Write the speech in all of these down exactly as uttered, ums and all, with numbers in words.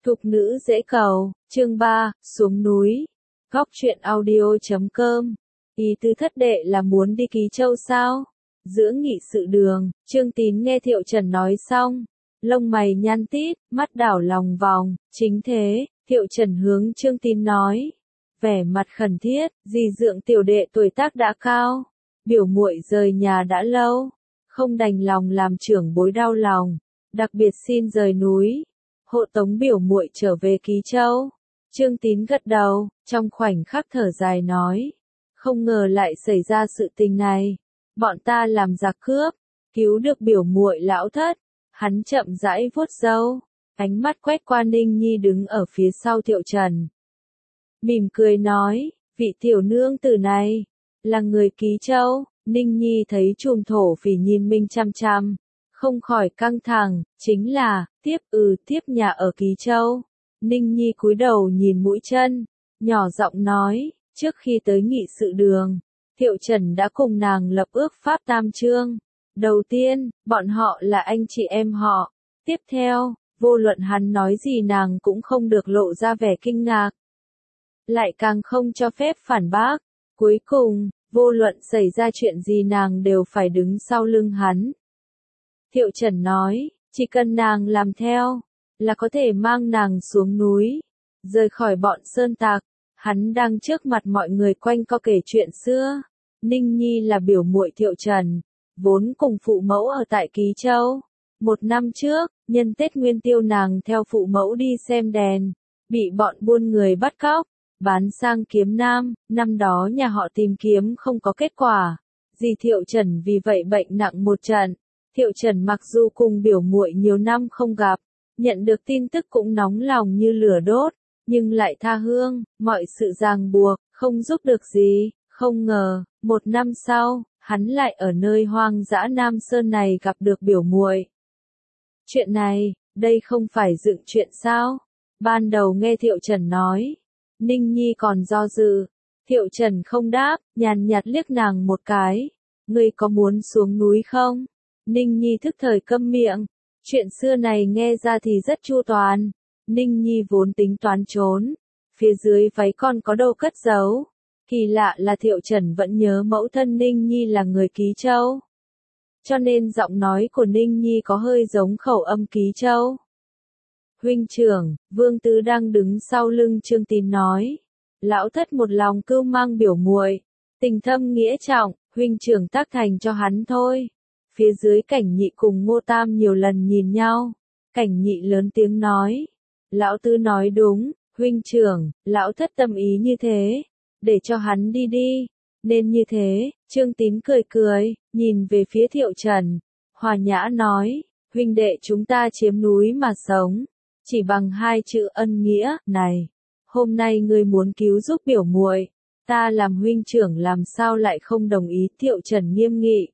Thục nữ dễ cầu, chương ba, xuống núi. Góc truyện audio chấm com. Ý tứ thất đệ là muốn đi Ký Châu sao? Giữa nghị sự đường, Trương Tín nghe Thiệu Trần nói xong. Lông mày nhăn tít, mắt đảo lòng vòng, chính thế, Thiệu Trần hướng Trương Tín nói. Vẻ mặt khẩn thiết, dì dượng tiểu đệ tuổi tác đã cao. Biểu muội rời nhà đã lâu. Không đành lòng làm trưởng bối đau lòng. Đặc biệt xin rời núi. Hộ tống biểu muội trở về Ký Châu. Trương Tín gật đầu, trong khoảnh khắc thở dài nói. Không ngờ lại xảy ra sự tình này. Bọn ta làm giặc cướp, cứu được biểu muội lão thất. Hắn chậm rãi vuốt râu, ánh mắt quét qua Ninh Nhi đứng ở phía sau Thiệu Trần. Mỉm cười nói, vị tiểu nương tử này, là người Ký Châu. Ninh Nhi thấy chùm thổ phỉ nhìn mình chăm chăm. Không khỏi căng thẳng, chính là, tiếp ừ tiếp nhà ở Ký Châu. Ninh Nhi cúi đầu nhìn mũi chân, nhỏ giọng nói, trước khi tới nghị sự đường, Thiệu Trần đã cùng nàng lập ước pháp tam chương. Đầu tiên, bọn họ là anh chị em họ. Tiếp theo, vô luận hắn nói gì nàng cũng không được lộ ra vẻ kinh ngạc. Lại càng không cho phép phản bác. Cuối cùng, vô luận xảy ra chuyện gì nàng đều phải đứng sau lưng hắn. Thiệu Trần nói, chỉ cần nàng làm theo, là có thể mang nàng xuống núi, rời khỏi bọn sơn tặc. Hắn đang trước mặt mọi người quanh co kể chuyện xưa. Ninh Nhi là biểu muội Thiệu Trần, vốn cùng phụ mẫu ở tại Ký Châu. Một năm trước, nhân Tết Nguyên Tiêu nàng theo phụ mẫu đi xem đèn, bị bọn buôn người bắt cóc, bán sang Kiếm Nam. Năm đó nhà họ tìm kiếm không có kết quả, dì Thiệu Trần vì vậy bệnh nặng một trận. Thiệu Trần mặc dù cùng biểu muội nhiều năm không gặp, nhận được tin tức cũng nóng lòng như lửa đốt, nhưng lại tha hương, mọi sự ràng buộc, không giúp được gì. Không ngờ, một năm sau, hắn lại ở nơi hoang dã Nam Sơn này gặp được biểu muội. Chuyện này, đây không phải dựng chuyện sao? Ban đầu nghe Thiệu Trần nói, Ninh Nhi còn do dự. Thiệu Trần không đáp, nhàn nhạt liếc nàng một cái. Ngươi có muốn xuống núi không? Ninh Nhi thức thời câm miệng. Chuyện xưa này nghe ra thì rất chu toàn. Ninh Nhi vốn tính toán trốn. Phía dưới váy con có đâu cất giấu. Kỳ lạ là Thiệu Trần vẫn nhớ mẫu thân Ninh Nhi là người Ký Châu. Cho nên giọng nói của Ninh Nhi có hơi giống khẩu âm Ký Châu. Huynh trưởng, Vương Tứ đang đứng sau lưng Trương Tín nói. Lão thất một lòng cưu mang biểu muội, tình thâm nghĩa trọng, huynh trưởng tác thành cho hắn thôi. Phía dưới Cảnh Nhị cùng Ngô Tam nhiều lần nhìn nhau. Cảnh Nhị lớn tiếng nói. Lão Tứ nói đúng, huynh trưởng, lão thất tâm ý như thế. Để cho hắn đi đi. Nên như thế, Trương Tín cười cười, nhìn về phía Thiệu Trần. Hòa nhã nói, huynh đệ chúng ta chiếm núi mà sống. Chỉ bằng hai chữ ân nghĩa, này. Hôm nay ngươi muốn cứu giúp biểu muội, ta làm huynh trưởng làm sao lại không đồng ý. Thiệu Trần nghiêm nghị.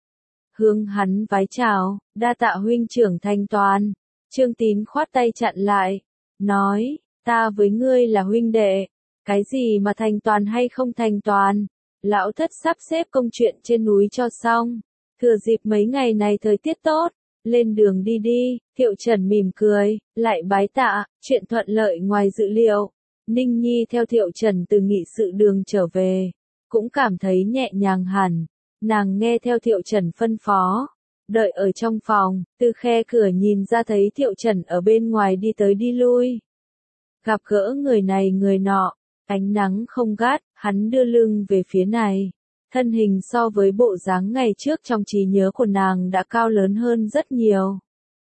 Hướng hắn vái chào, đa tạ huynh trưởng thanh toàn. Trương Tín khoát tay chặn lại. Nói, ta với ngươi là huynh đệ. Cái gì mà thành toàn hay không thành toàn? Lão thất sắp xếp công chuyện trên núi cho xong. Thừa dịp mấy ngày này thời tiết tốt, lên đường đi đi. Thiệu Trần mỉm cười, lại bái tạ, chuyện thuận lợi ngoài dự liệu. Ninh Nhi theo Thiệu Trần từ nghị sự đường trở về, cũng cảm thấy nhẹ nhàng hẳn. Nàng nghe theo Thiệu Trần phân phó, đợi ở trong phòng, từ khe cửa nhìn ra thấy Thiệu Trần ở bên ngoài đi tới đi lui. Gặp gỡ người này người nọ. Ánh nắng không gắt, hắn đưa lưng về phía này. Thân hình so với bộ dáng ngày trước trong trí nhớ của nàng đã cao lớn hơn rất nhiều.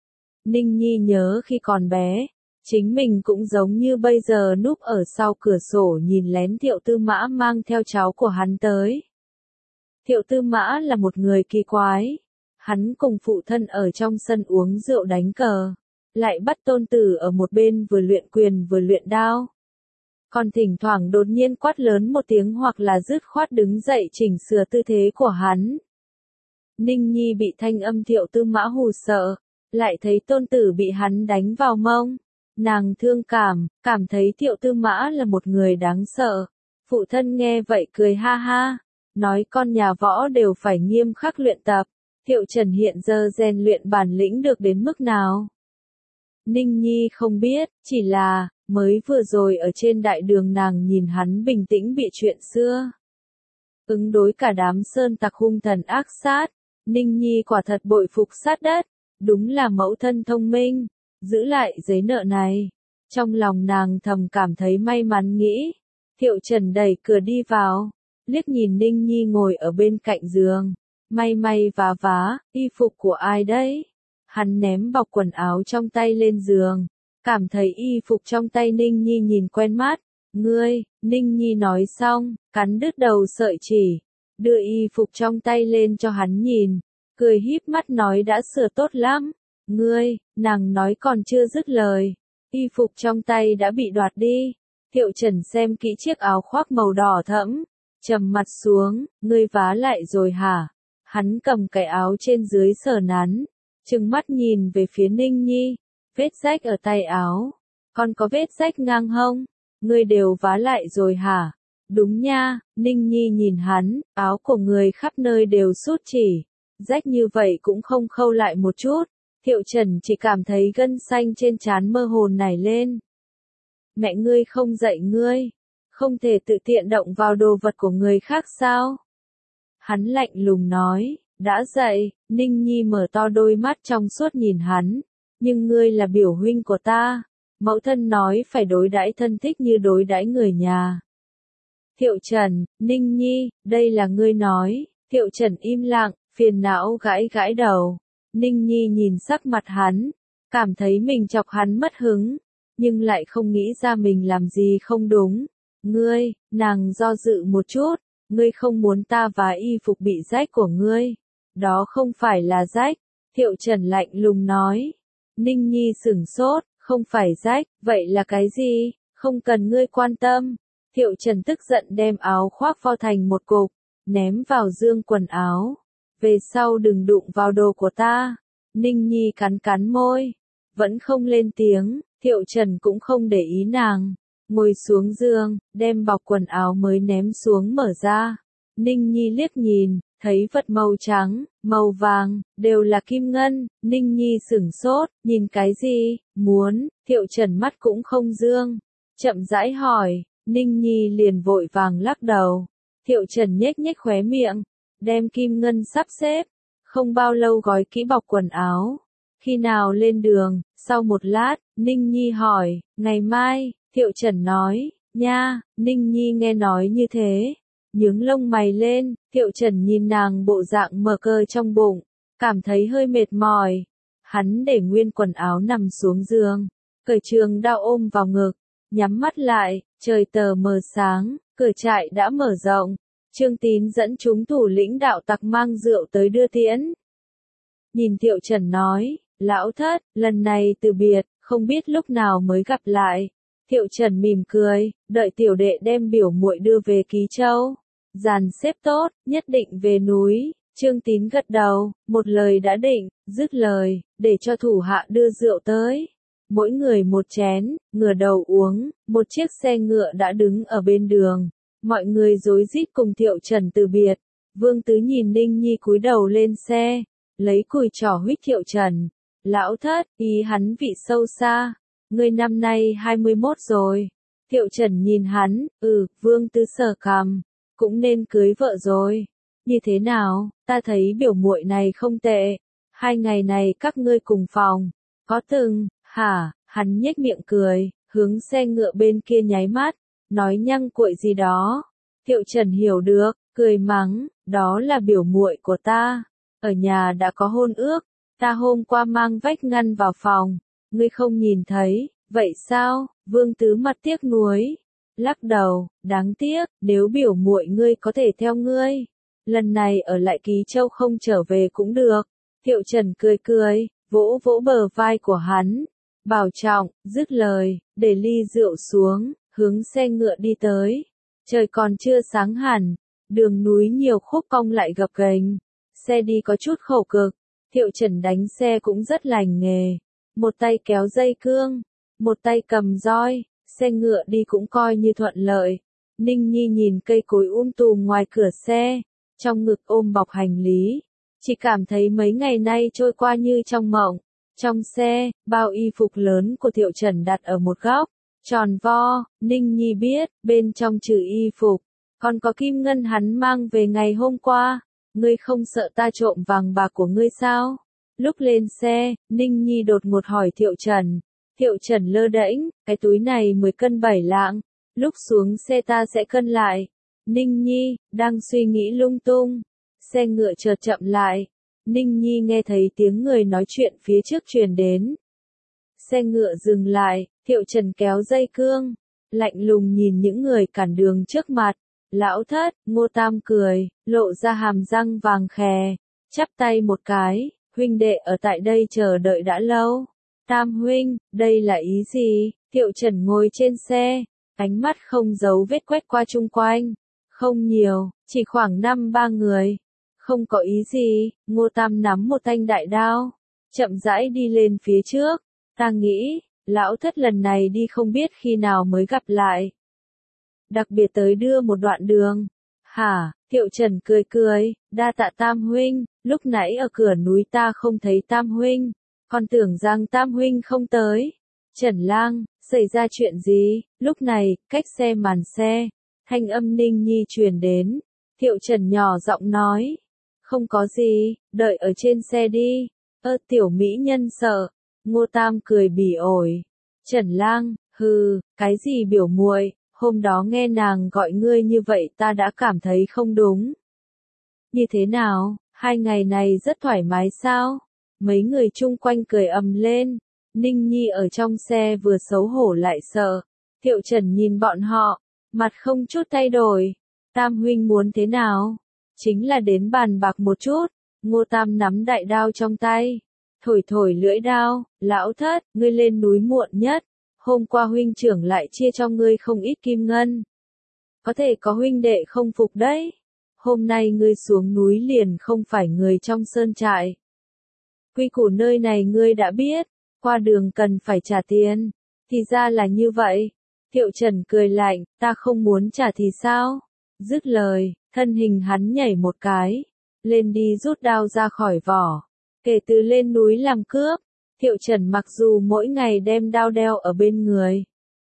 Ninh Nhi nhớ khi còn bé, chính mình cũng giống như bây giờ núp ở sau cửa sổ nhìn lén Thiệu Tư Mã mang theo cháu của hắn tới. Thiệu Tư Mã là một người kỳ quái. Hắn cùng phụ thân ở trong sân uống rượu đánh cờ, lại bắt tôn tử ở một bên vừa luyện quyền vừa luyện đao. Còn thỉnh thoảng đột nhiên quát lớn một tiếng hoặc là dứt khoát đứng dậy chỉnh sửa tư thế của hắn. Ninh Nhi bị thanh âm Thiệu Tư Mã hù sợ, lại thấy tôn tử bị hắn đánh vào mông. Nàng thương cảm, cảm thấy Thiệu Tư Mã là một người đáng sợ. Phụ thân nghe vậy cười ha ha, nói con nhà võ đều phải nghiêm khắc luyện tập. Thiệu Trần hiện giờ rèn luyện bản lĩnh được đến mức nào? Ninh Nhi không biết, chỉ là, mới vừa rồi ở trên đại đường nàng nhìn hắn bình tĩnh bị chuyện xưa. Ứng đối cả đám sơn tặc hung thần ác sát, Ninh Nhi quả thật bội phục sát đất, đúng là mẫu thân thông minh, giữ lại giấy nợ này. Trong lòng nàng thầm cảm thấy may mắn nghĩ, Thiệu Trần đẩy cửa đi vào, liếc nhìn Ninh Nhi ngồi ở bên cạnh giường, may may vá vá, y phục của ai đấy? Hắn ném bọc quần áo trong tay lên giường, cảm thấy y phục trong tay Ninh Nhi nhìn quen mắt, ngươi, Ninh Nhi nói xong, cắn đứt đầu sợi chỉ, đưa y phục trong tay lên cho hắn nhìn, cười híp mắt nói đã sửa tốt lắm, ngươi, nàng nói còn chưa dứt lời, y phục trong tay đã bị đoạt đi. Thiệu Trần xem kỹ chiếc áo khoác màu đỏ thẫm, trầm mặt xuống, ngươi vá lại rồi hả? Hắn cầm cái áo trên dưới sờ nắn, trừng mắt nhìn về phía Ninh Nhi, vết rách ở tay áo, còn có vết rách ngang hông, ngươi đều vá lại rồi hả? Đúng nha, Ninh Nhi nhìn hắn, áo của người khắp nơi đều sút chỉ, rách như vậy cũng không khâu lại một chút. Thiệu Trần chỉ cảm thấy gân xanh trên trán mơ hồ nảy lên. Mẹ ngươi không dạy ngươi, không thể tự tiện động vào đồ vật của người khác sao? Hắn lạnh lùng nói, đã dạy. Ninh Nhi mở to đôi mắt trong suốt nhìn hắn, nhưng ngươi là biểu huynh của ta, mẫu thân nói phải đối đãi thân thích như đối đãi người nhà. Thiệu Trần, Ninh Nhi, đây là ngươi nói. Thiệu Trần im lặng, phiền não gãi gãi đầu. Ninh Nhi nhìn sắc mặt hắn, cảm thấy mình chọc hắn mất hứng, nhưng lại không nghĩ ra mình làm gì không đúng. Ngươi, nàng do dự một chút, ngươi không muốn ta vá y phục bị rách của ngươi. Đó không phải là rách. Thiệu Trần lạnh lùng nói. Ninh Nhi sửng sốt, không phải rách, vậy là cái gì? Không cần ngươi quan tâm. Thiệu Trần tức giận đem áo khoác vo thành một cục, ném vào dương quần áo. Về sau đừng đụng vào đồ của ta. Ninh Nhi cắn cắn môi, vẫn không lên tiếng. Thiệu Trần cũng không để ý nàng, ngồi xuống giường, đem bọc quần áo mới ném xuống mở ra. Ninh Nhi liếc nhìn, thấy vật màu trắng, màu vàng, đều là kim ngân. Ninh Nhi sửng sốt, nhìn cái gì? Muốn? Thiệu Trần mắt cũng không dương, chậm rãi hỏi. Ninh Nhi liền vội vàng lắc đầu. Thiệu Trần nhếch nhếch khóe miệng, đem kim ngân sắp xếp, không bao lâu gói kỹ bọc quần áo. Khi nào lên đường? Sau một lát, Ninh Nhi hỏi, ngày mai. Thiệu Trần nói, nha. Ninh Nhi nghe nói như thế, nhướng lông mày lên. Thiệu Trần nhìn nàng bộ dạng mờ cơ trong bụng, cảm thấy hơi mệt mỏi. Hắn để nguyên quần áo nằm xuống giường, cởi trường đao ôm vào ngực, nhắm mắt lại. Trời tờ mờ sáng, cửa trại đã mở rộng. Trương Tín dẫn chúng thủ lĩnh đạo tặc mang rượu tới đưa tiễn. Nhìn Thiệu Trần nói, lão thất, lần này từ biệt, không biết lúc nào mới gặp lại. Thiệu Trần mỉm cười, đợi tiểu đệ đem biểu muội đưa về Ký Châu. Dàn xếp tốt, nhất định về núi. Trương Tín gật đầu, một lời đã định, dứt lời, để cho thủ hạ đưa rượu tới. Mỗi người một chén, ngửa đầu uống, một chiếc xe ngựa đã đứng ở bên đường. Mọi người rối rít cùng Thiệu Trần từ biệt. Vương Tứ nhìn Ninh Nhi cúi đầu lên xe, lấy cùi trỏ huýt Thiệu Trần. Lão thất, ý hắn vị sâu xa. Ngươi năm nay hai mươi mốt rồi. Thiệu Trần nhìn hắn, ừ, Vương Tứ sờ cằm, cũng nên cưới vợ rồi. Như thế nào, ta thấy biểu muội này không tệ. Hai ngày này các ngươi cùng phòng, có từng, hả? Hắn nhếch miệng cười, hướng xe ngựa bên kia nháy mắt, nói nhăng cuội gì đó. Thiệu Trần hiểu được, cười mắng, đó là biểu muội của ta. Ở nhà đã có hôn ước, ta hôm qua mang vách ngăn vào phòng, ngươi không nhìn thấy, vậy sao? Vương Tứ mặt tiếc nuối, lắc đầu, đáng tiếc, nếu biểu muội ngươi có thể theo ngươi, lần này ở lại Ký Châu không trở về cũng được. Thiệu Trần cười cười, vỗ vỗ bờ vai của hắn, bảo trọng. Dứt lời, để ly rượu xuống, hướng xe ngựa đi tới. Trời còn chưa sáng hẳn, đường núi nhiều khúc cong lại gập ghềnh, xe đi có chút khổ cực. Thiệu Trần đánh xe cũng rất lành nghề, một tay kéo dây cương, một tay cầm roi, xe ngựa đi cũng coi như thuận lợi. Ninh Nhi nhìn cây cối um tùm ngoài cửa xe, trong ngực ôm bọc hành lý, chỉ cảm thấy mấy ngày nay trôi qua như trong mộng. Trong xe, bao y phục lớn của Thiệu Trần đặt ở một góc, tròn vo, Ninh Nhi biết, bên trong trừ y phục, còn có kim ngân hắn mang về ngày hôm qua. Ngươi không sợ ta trộm vàng bạc của ngươi sao? Lúc lên xe, Ninh Nhi đột ngột hỏi Thiệu Trần. Thiệu Trần lơ đễnh, cái túi này mười cân bảy lạng, lúc xuống xe ta sẽ cân lại. Ninh Nhi, đang suy nghĩ lung tung. Xe ngựa chợt chậm lại. Ninh Nhi nghe thấy tiếng người nói chuyện phía trước truyền đến. Xe ngựa dừng lại, Thiệu Trần kéo dây cương, lạnh lùng nhìn những người cản đường trước mặt. Lão thất, Ngô Tam cười, lộ ra hàm răng vàng khè, chắp tay một cái, huynh đệ ở tại đây chờ đợi đã lâu. Tam huynh, đây là ý gì? Thiệu Trần ngồi trên xe, ánh mắt không giấu vết quét qua chung quanh. Không nhiều, chỉ khoảng năm ba người. Không có ý gì, Ngô Tam nắm một thanh đại đao, chậm rãi đi lên phía trước. Ta nghĩ, lão thất lần này đi không biết khi nào mới gặp lại. Đặc biệt tới đưa một đoạn đường. Hả, Thiệu Trần cười cười, đa tạ Tam huynh, lúc nãy ở cửa núi ta không thấy Tam huynh, còn tưởng rằng Tam huynh không tới. Trần Lang, xảy ra chuyện gì? Lúc này, cách xe màn xe, thanh âm Ninh Nhi truyền đến. Thiệu Trần nhỏ giọng nói, không có gì, đợi ở trên xe đi. Ơ tiểu mỹ nhân sợ. Ngô Tam cười bỉ ổi. Trần Lang, hừ, cái gì biểu muội? Hôm đó nghe nàng gọi ngươi như vậy ta đã cảm thấy không đúng. Như thế nào, hai ngày này rất thoải mái sao? Mấy người chung quanh cười ầm lên. Ninh Nhi ở trong xe vừa xấu hổ lại sợ. Thiệu Trần nhìn bọn họ, mặt không chút thay đổi. Tam huynh muốn thế nào? Chính là đến bàn bạc một chút. Ngô Tam nắm đại đao trong tay, thổi thổi lưỡi đao. Lão thất, ngươi lên núi muộn nhất. Hôm qua huynh trưởng lại chia cho ngươi không ít kim ngân. Có thể có huynh đệ không phục đấy. Hôm nay ngươi xuống núi liền không phải người trong sơn trại. Quy củ nơi này ngươi đã biết, qua đường cần phải trả tiền. Thì ra là như vậy. Thiệu Trần cười lạnh, ta không muốn trả thì sao? Dứt lời, thân hình hắn nhảy một cái, lên đi rút đao ra khỏi vỏ. Kể từ lên núi làm cướp, Thiệu Trần mặc dù mỗi ngày đem đao đeo ở bên người,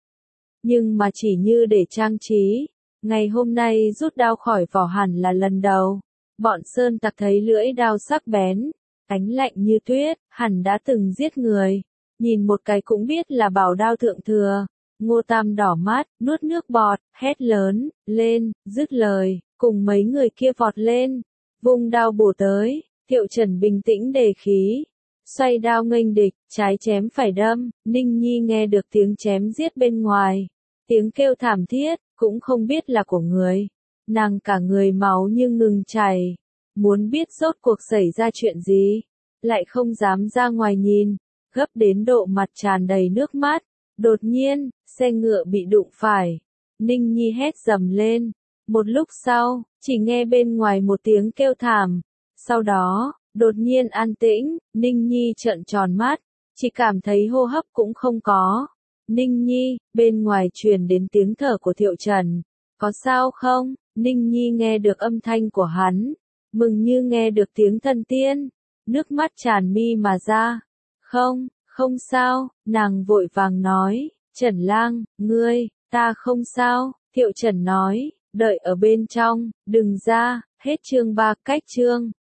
nhưng mà chỉ như để trang trí. Ngày hôm nay rút đao khỏi vỏ hẳn là lần đầu. Bọn sơn tặc thấy lưỡi đao sắc bén, ánh lạnh như tuyết, hẳn đã từng giết người. Nhìn một cái cũng biết là bảo đao thượng thừa. Ngô Tam đỏ mắt, nuốt nước bọt, hét lớn, lên, dứt lời, cùng mấy người kia vọt lên, vung đao bổ tới. Thiệu Trần bình tĩnh đề khí, xoay đao nghênh địch, trái chém phải đâm. Ninh Nhi nghe được tiếng chém giết bên ngoài, tiếng kêu thảm thiết, cũng không biết là của người. Nàng cả người máu như ngừng chảy, muốn biết rốt cuộc xảy ra chuyện gì, lại không dám ra ngoài nhìn, gấp đến độ mặt tràn đầy nước mắt. Đột nhiên, xe ngựa bị đụng phải. Ninh Nhi hét dầm lên. Một lúc sau, chỉ nghe bên ngoài một tiếng kêu thảm. Sau đó, đột nhiên an tĩnh, Ninh Nhi trợn tròn mắt, chỉ cảm thấy hô hấp cũng không có. Ninh Nhi, bên ngoài truyền đến tiếng thở của Thiệu Trần. Có sao không? Ninh Nhi nghe được âm thanh của hắn, mừng như nghe được tiếng thần tiên, nước mắt tràn mi mà ra. Không, không sao, nàng vội vàng nói. Trần Lang, ngươi, ta không sao. Thiệu Trần nói, đợi ở bên trong, đừng ra. Hết chương ba. Cách chương